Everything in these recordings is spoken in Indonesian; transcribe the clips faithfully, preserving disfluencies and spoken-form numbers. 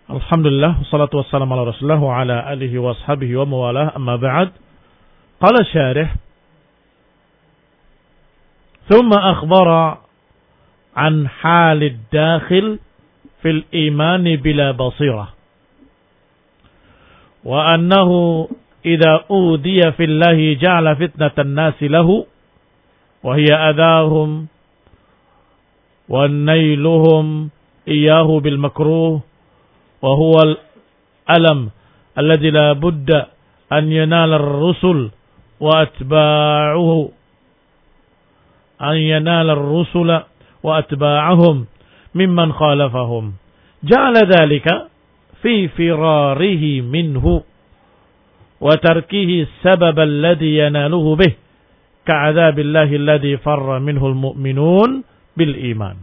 Alhamdulillah, wassalatu wassalamu ala Rasulullah wa ala alihi wa ashabihi wa mawalah, amma ba'd. Qala syarih, thumma akhbara an halid dakhil fil imani bila basirah. Wa annahu idha udiya fillahi ja'ala fitnatan nasi lahu, wa hiya adahum wa nailuhum iyahu bil makruh. وهو الألم الذي لا بد أن ينال الرسل وأتباعه أن ينال الرسل وأتباعهم ممن خالفهم جعل ذلك في فراره منه وتركه السبب الذي يناله به كعذاب الله الذي فر منه المؤمنون بالإيمان.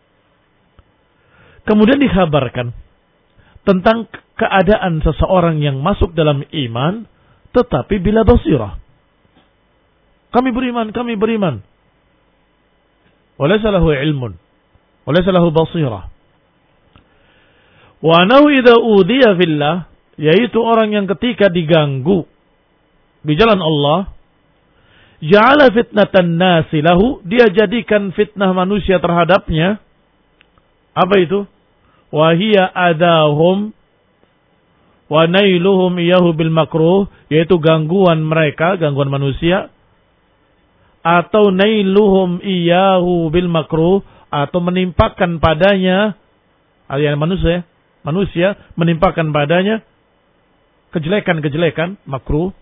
Kemudian dikabarkan tentang keadaan seseorang yang masuk dalam iman tetapi bila basirah. Kami beriman, kami beriman. Walaysa lahu ilmun, walaysa lahu basirah. Wa anahu idza udiya fillah, yaitu orang yang ketika diganggu di jalan Allah, ja'ala fitnatan nasi lahu, dia jadikan fitnah manusia terhadapnya. Apa itu? Wahia adahum wa nailuhum iyahu bil makruh, yaitu gangguan mereka, gangguan manusia, atau nailuhum iyahu bil makruh, atau menimpakan padanya, alias manusia, manusia menimpakan padanya kejelekan-kejelekan makruh.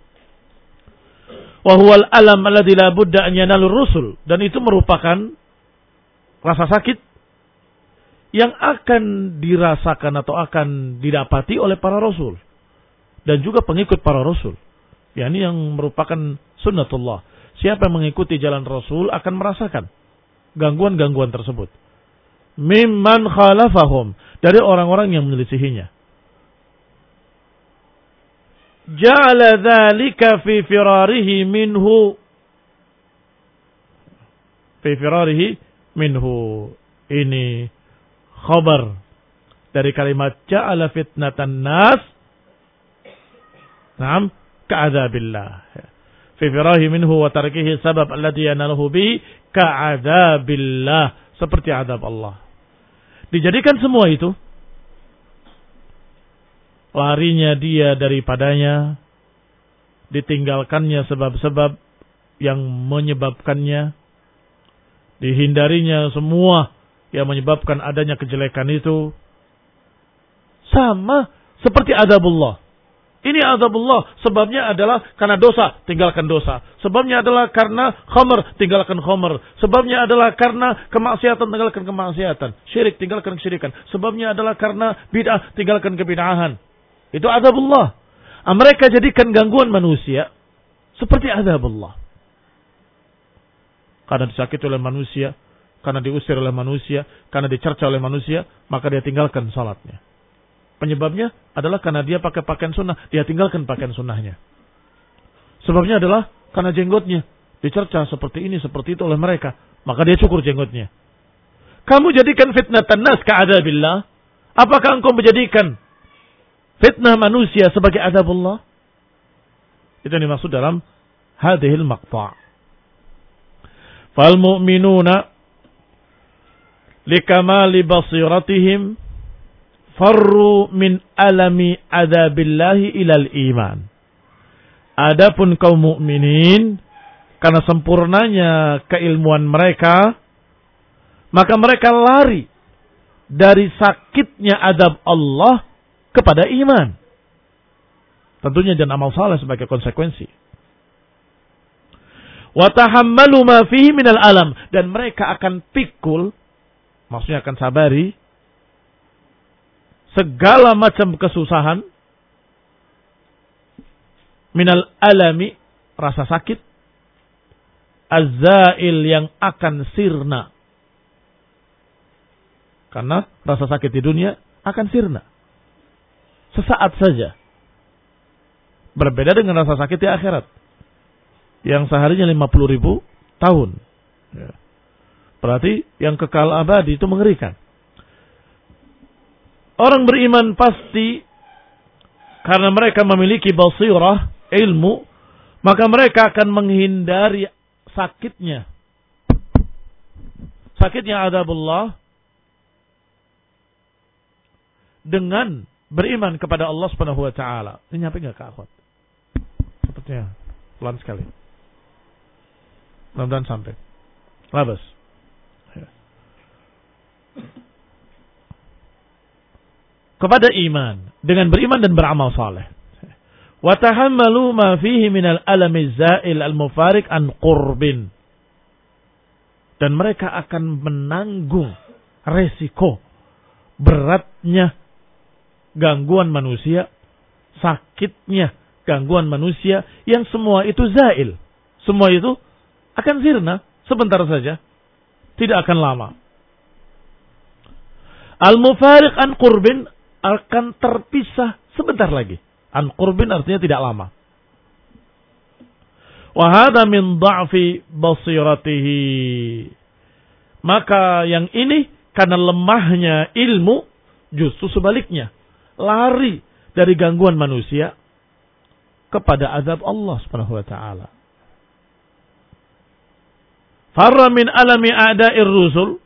Wa huwal alam alladzi la budda an yanalur rusul, dan itu merupakan rasa sakit yang akan dirasakan atau akan didapati oleh para rasul dan juga pengikut para rasul. Ya, ini yang merupakan sunnatullah. Siapa yang mengikuti jalan rasul akan merasakan gangguan-gangguan tersebut. Mimman khalafahum, dari orang-orang yang menyelisihinya. Ja'ala dzalika fi firarihi minhu. Fi firarihi minhu. Ini khabar dari kalimat ja'ala fitnatan nas, na'am, ka'adzabillah. Fi firahi minhu wa tarkihi sabab alladhi yanaluhu bi ka'adzabillah, seperti azab Allah. Dijadikan semua itu, larinya dia daripadanya, ditinggalkannya sebab-sebab yang menyebabkannya, dihindarinya semua yang menyebabkan adanya kejelekan itu, sama seperti azabullah. Ini azabullah, sebabnya adalah karena dosa, tinggalkan dosa. Sebabnya adalah karena khamr, tinggalkan khamr. Sebabnya adalah karena kemaksiatan, tinggalkan kemaksiatan. Syirik, tinggalkan kesyirikan. Sebabnya adalah karena bid'ah, tinggalkan kebid'ahan. Itu azabullah. Mereka jadikan gangguan manusia seperti azabullah. Karena disakiti oleh manusia, karena diusir oleh manusia, karena dicerca oleh manusia, maka dia tinggalkan salatnya. Penyebabnya adalah karena dia pakai pakaian sunnah, dia tinggalkan pakaian sunnahnya. Sebabnya adalah karena jenggotnya dicerca seperti ini, seperti itu oleh mereka, maka dia cukur jenggotnya. Kamu jadikan fitnatan nas ka'adzabillah. Apakah engkau menjadikan fitnah manusia sebagai azabullah? Itu yang dimaksud dalam hadhil maqta'. Fal mu'minuna likamali basiratihim farru min alami adzabillahi ilal iman. Adapun kaum mukminin, karena sempurnanya keilmuan mereka, maka mereka lari dari sakitnya azab Allah kepada iman. Tentunya dan amal saleh sebagai konsekuensi. Wa tahammalu ma fihi minal alam, dan mereka akan pikul, maksudnya akan sabari segala macam kesusahan, minal alami, rasa sakit, az-zail, yang akan sirna. Karena rasa sakit di dunia akan sirna sesaat saja. Berbeda dengan rasa sakit di akhirat yang seharinya lima puluh ribu tahun. Berarti yang kekal abadi itu mengerikan. Orang beriman pasti karena mereka memiliki basirah, ilmu, maka mereka akan menghindari sakitnya. Sakitnya azabullah dengan beriman kepada Allah Subhanahu wa taala. Ini nyampe enggak ke akhwat? Sepertinya pelan sekali. Mudah-mudahan sampai. Labas. Kepada iman, dengan beriman dan beramal saleh. Wa tahammalu ma fihi minal alami zail al-mufariq an qurbin. Dan mereka akan menanggung resiko beratnya gangguan manusia, sakitnya gangguan manusia yang semua itu zail. Semua itu akan sirna sebentar saja, tidak akan lama. Al-mufariq an qurbin akan terpisah sebentar lagi. An qurbin artinya tidak lama. Wa hadha min dha'fi basiratihi. Maka yang ini karena lemahnya ilmu, justru sebaliknya, lari dari gangguan manusia kepada azab Allah Subhanahu wa taala. Farra min alami a'da'ir rusul,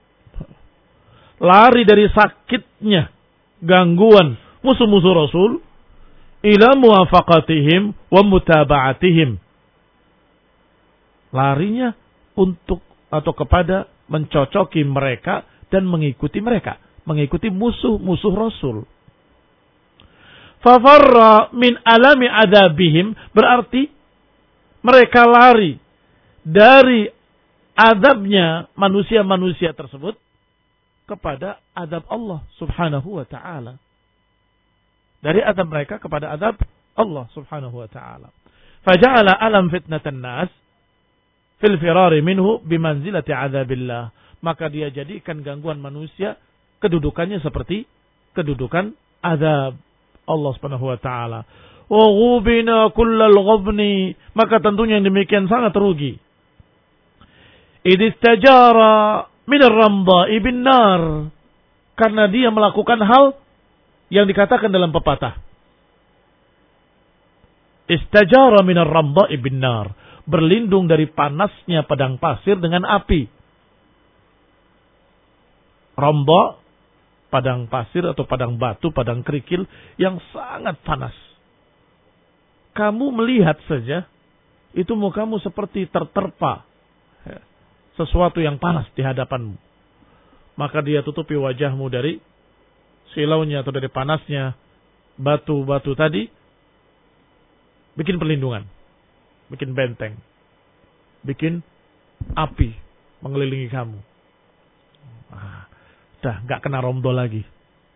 lari dari sakitnya gangguan musuh-musuh Rasul ila muwafaqatihim wa mutaba'atihim. Larinya untuk atau kepada mencocoki mereka dan mengikuti mereka, mengikuti musuh-musuh Rasul. Fafarra min alami adabihim, berarti mereka lari dari adabnya manusia-manusia tersebut kepada adab Allah Subhanahu wa taala. Dari adab mereka kepada adab Allah Subhanahu wa taala. Faja'ala alam fitnatan nas fil firari minhu bimanzilati adzabillah. Maka dia jadikan gangguan manusia kedudukannya seperti kedudukan azab Allah Subhanahu wa taala. Wa ghubina kullal ghabni, maka tentunya yang demikian sangat rugi. Idistajara min ar-ramda'i bin nar, karena dia melakukan hal yang dikatakan dalam pepatah. Istajara min ar-ramda'i bin nar, berlindung dari panasnya padang pasir dengan api. Ramda, padang pasir atau padang batu, padang kerikil yang sangat panas. Kamu melihat saja, itu mukamu seperti terterpa sesuatu yang panas di hadapanmu. Maka dia tutupi wajahmu dari silaunya atau dari panasnya batu-batu tadi. Bikin perlindungan. Bikin benteng. Bikin api mengelilingi kamu. Ah, dah gak kena romdo lagi.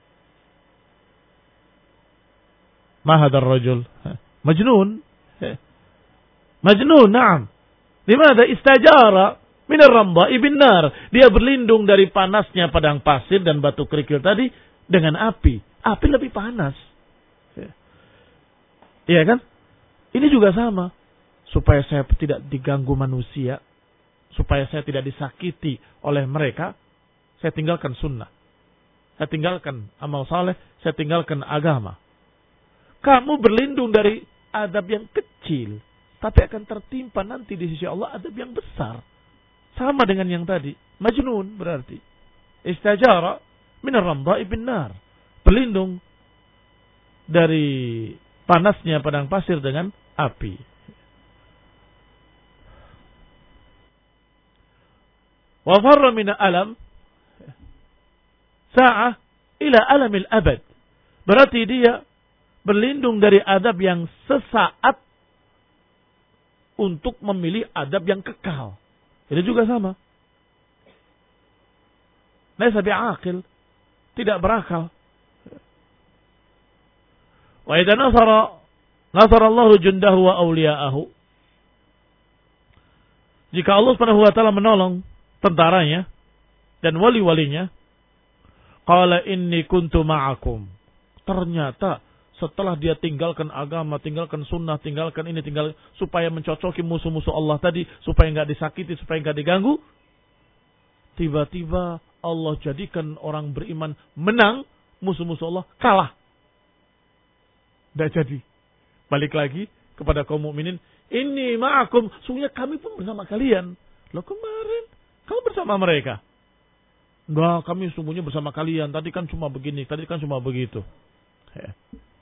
Mahadar rajul. Majnun. Majnun, na'am. Dimana istajara minar ramda'i bin nar. Dia berlindung dari panasnya padang pasir dan batu kerikil tadi dengan api. Api lebih panas. Iya kan? Ini juga sama. Supaya saya tidak diganggu manusia. Supaya saya tidak disakiti oleh mereka. Saya tinggalkan sunnah. Saya tinggalkan amal saleh. Saya tinggalkan agama. Kamu berlindung dari adab yang kecil. Tapi akan tertimpa nanti di sisi Allah adab yang besar. Sama dengan yang tadi. Majnun berarti. Istajara minar ramda'i bin nar. Berlindung dari panasnya padang pasir dengan api. Wa farra min alam sa'ah ila alamil abad. Berarti dia berlindung dari adab yang sesaat untuk memilih adab yang kekal. Ini juga sama. Laisa bi'aqil, tidak berakal. Wa idza nasara nasara Allahu jundahu wa awliya'ahu. Jika Allah Subhanahu wa taala menolong tentaranya dan wali-walinya, qala inni kuntu ma'akum. Ternyata setelah dia tinggalkan agama, tinggalkan sunnah, tinggalkan ini, tinggal supaya mencocoki musuh-musuh Allah tadi, supaya enggak disakiti, supaya enggak diganggu, tiba-tiba Allah jadikan orang beriman menang musuh-musuh Allah kalah. Tidak jadi. Balik lagi kepada kaum mukminin, ini ma'akum, sungguhnya kami pun bersama kalian. Loh kemarin kamu bersama mereka. Enggak, kami sungguhnya bersama kalian. Tadi kan cuma begini, tadi kan cuma begitu. Ya.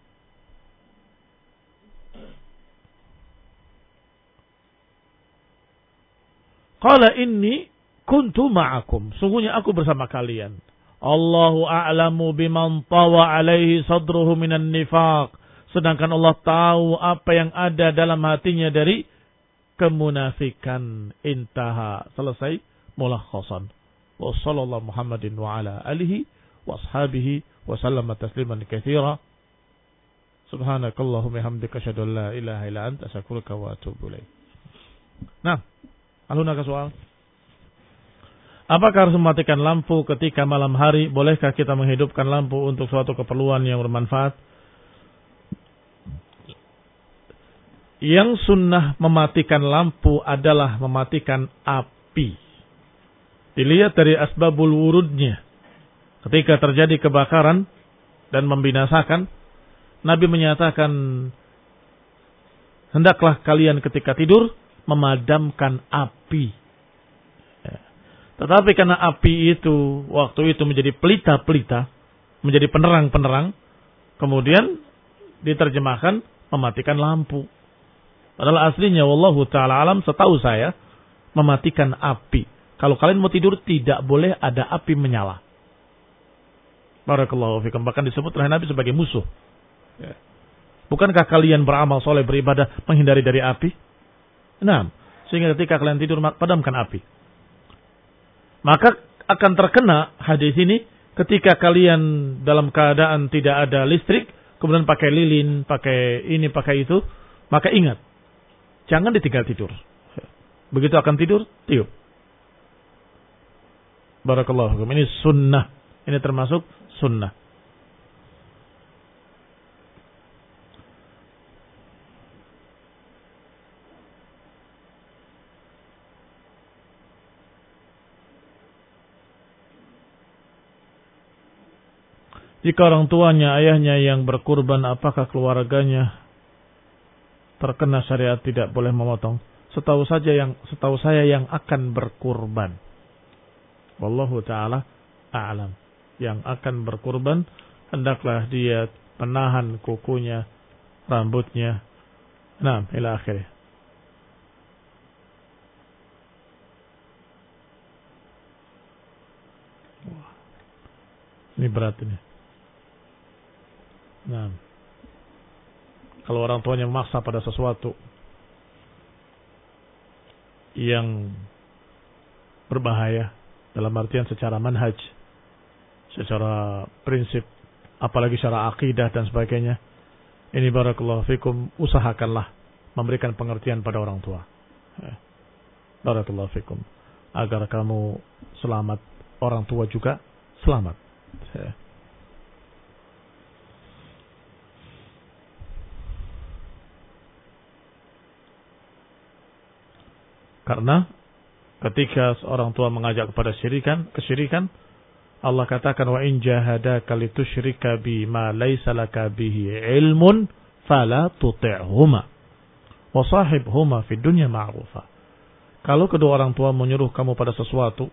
Qala inni kuntu ma'akum. Sungguhnya aku bersama kalian. Allahu a'lamu biman tawa alaihi sadruhu minan nifaq. Sedangkan Allah tahu apa yang ada dalam hatinya dari kemunafikan. Intaha. Selesai. Mulakhasan. Wa sallallahu Muhammadin wa ala alihi wa ashabihi wa sallama tasliman katsira. Subhanakallahumma hamdika asyhadu an la ilaha illa anta astaghfiruka wa atubu ilaik. Nah, aluna ke soal. Apakah harus mematikan lampu ketika malam hari? Bolehkah kita menghidupkan lampu untuk suatu keperluan yang bermanfaat? Yang sunnah mematikan lampu adalah mematikan api. Dilihat dari asbabul wurudnya. Ketika terjadi kebakaran dan membinasakan, Nabi menyatakan, hendaklah kalian ketika tidur memadamkan api. Tetapi karena api itu waktu itu menjadi pelita-pelita, menjadi penerang-penerang, kemudian diterjemahkan mematikan lampu. Padahal aslinya wallahu ta'ala alam, setahu saya mematikan api. Kalau kalian mau tidur tidak boleh ada api menyala. Barakallahu fikum. Bahkan disebut oleh Nabi sebagai musuh. Bukankah kalian beramal soleh, beribadah menghindari dari api? Nah, sehingga ketika kalian tidur padamkan api. Maka akan terkena hadis ini ketika kalian dalam keadaan tidak ada listrik, kemudian pakai lilin, pakai ini, pakai itu, maka ingat, jangan ditinggal tidur. Begitu akan tidur, tiup. Barakallahu fikum. Ini sunnah. Ini termasuk sunnah. Jika orang tuanya, ayahnya yang berkurban, apakah keluarganya terkena syariat tidak boleh memotong? Setahu saja yang setahu saya yang akan berkurban. Wallahu ta'ala a'lam. Yang akan berkurban hendaklah dia menahan kukunya, rambutnya. Nah, ila akhirnya. Ini berat ini. Nah, kalau orang tuanya memaksa pada sesuatu yang berbahaya dalam artian secara manhaj, secara prinsip, apalagi secara akidah dan sebagainya, ini barakallahu fikum, usahakanlah memberikan pengertian pada orang tua. Barakallahu fikum, agar kamu selamat, orang tua juga selamat. Karena ketika seorang tua mengajak kepada syirikan, kesyirikan, Allah katakan wa in jahadaka litusyrika bi ma laysa laka bihi ilmun fala tuti'huma wa sahibhuma fid dunya ma'rufa. Kalau kedua orang tua menyuruh kamu pada sesuatu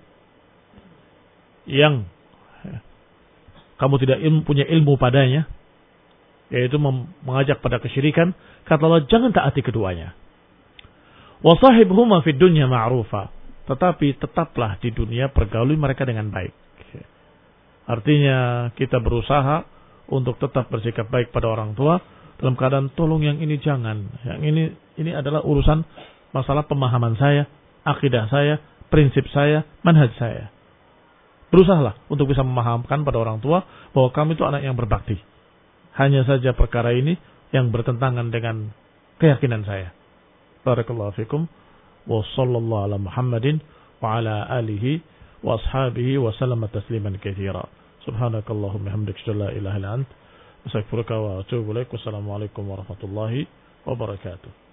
yang kamu tidak ilmu, punya ilmu padanya, yaitu mengajak pada kesyirikan, kata Allah jangan taati keduanya. Wa sahibhuma fid dunya ma'rufa. Tetapi tetaplah di dunia pergauli mereka dengan baik. Artinya kita berusaha untuk tetap bersikap baik pada orang tua dalam keadaan tolong yang ini jangan. Yang ini ini adalah urusan masalah pemahaman saya, akidah saya, prinsip saya, manhaj saya. Berusahalah untuk bisa memahamkan pada orang tua bahwa kamu itu anak yang berbakti. Hanya saja perkara ini yang bertentangan dengan keyakinan saya. Barakallahu fikum wa sallallahu ala Muhammadin wa ala alihi wa ashabihi wa sallama tasliman katsira. Subhanakallahumma hamdaka la ilaha illa anta astaghfiruka wa atubu ilaik. Wassalamualaikum warahmatullahi wabarakatuh.